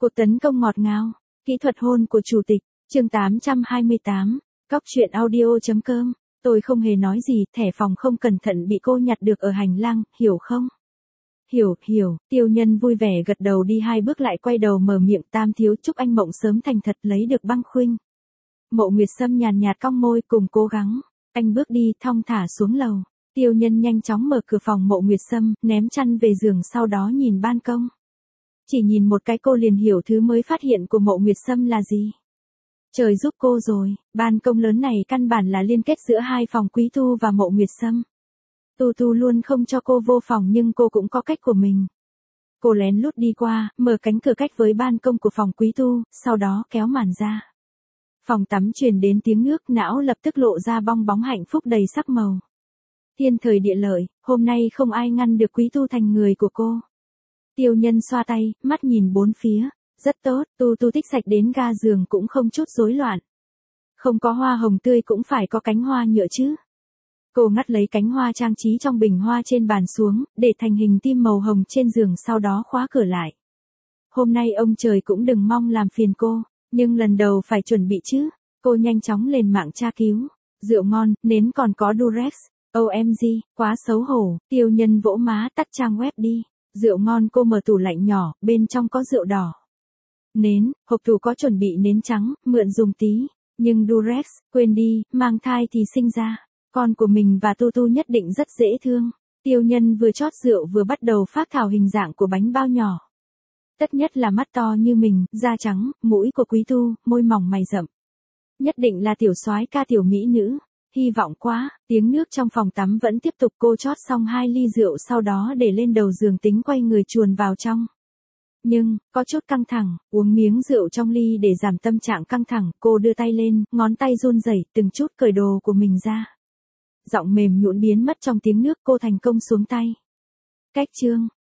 Cuộc tấn công ngọt ngào, kỹ thuật hôn của chủ tịch, chương 828, Cóc truyện audio.com. Tôi không hề nói gì, thẻ phòng không cẩn thận bị cô nhặt được ở hành lang, hiểu không? Hiểu, Tiêu Nhân vui vẻ gật đầu đi 2 bước lại quay đầu mở miệng, Tam thiếu chúc anh mộng sớm thành thật lấy được băng khuynh. Mộ Nguyệt Sâm nhàn nhạt cong môi cùng cố gắng, anh bước đi thong thả xuống lầu. Tiêu Nhân nhanh chóng mở cửa phòng Mộ Nguyệt Sâm, ném chăn về giường sau đó nhìn ban công. Chỉ nhìn một cái cô liền hiểu thứ mới phát hiện của Mộ Nguyệt Sâm là gì. Trời giúp cô rồi, ban công lớn này căn bản là liên kết giữa 2 phòng Quý Tu và Mộ Nguyệt Sâm. Tu luôn không cho cô vô phòng nhưng cô cũng có cách của mình. Cô lén lút đi qua, mở cánh cửa cách với ban công của phòng Quý Tu, sau đó kéo màn ra. Phòng tắm truyền đến tiếng nước, não lập tức lộ ra bong bóng hạnh phúc đầy sắc màu. Thiên thời địa lợi, hôm nay không ai ngăn được Quý Tu thành người của cô. Tiêu Nhân xoa tay, mắt nhìn bốn phía. Rất tốt, Tu thích sạch đến ga giường cũng không chút rối loạn. Không có hoa hồng tươi cũng phải có cánh hoa nhựa chứ. Cô ngắt lấy cánh hoa trang trí trong bình hoa trên bàn xuống, để thành hình tim màu hồng trên giường sau đó khóa cửa lại. Hôm nay ông trời cũng đừng mong làm phiền cô, nhưng lần đầu phải chuẩn bị chứ. Cô nhanh chóng lên mạng tra cứu. Rượu ngon, nến còn có Durex. OMG, quá xấu hổ. Tiêu Nhân vỗ má, tắt trang web đi. Rượu ngon. Cô mở tủ lạnh nhỏ, bên trong có rượu đỏ. Nến, hộp tủ có chuẩn bị nến trắng, mượn dùng tí. Nhưng Durex, quên đi, mang thai thì sinh ra. Con của mình và Tu nhất định rất dễ thương. Tiêu Nhân vừa chót rượu vừa bắt đầu phác thảo hình dạng của bánh bao nhỏ. Tất nhất là mắt to như mình, da trắng, mũi của Quý Tu, môi mỏng mày rậm. Nhất định là tiểu soái ca tiểu mỹ nữ. Hy vọng quá, tiếng nước trong phòng tắm vẫn tiếp tục. Cô chót xong 2 ly rượu sau đó để lên đầu giường tính quay người chuồn vào trong. Nhưng, có chút căng thẳng, uống miếng rượu trong ly để giảm tâm trạng căng thẳng, cô đưa tay lên, ngón tay run rẩy, từng chút cởi đồ của mình ra. Giọng mềm nhũn biến mất trong tiếng nước, cô thành công xuống tay. Cách chương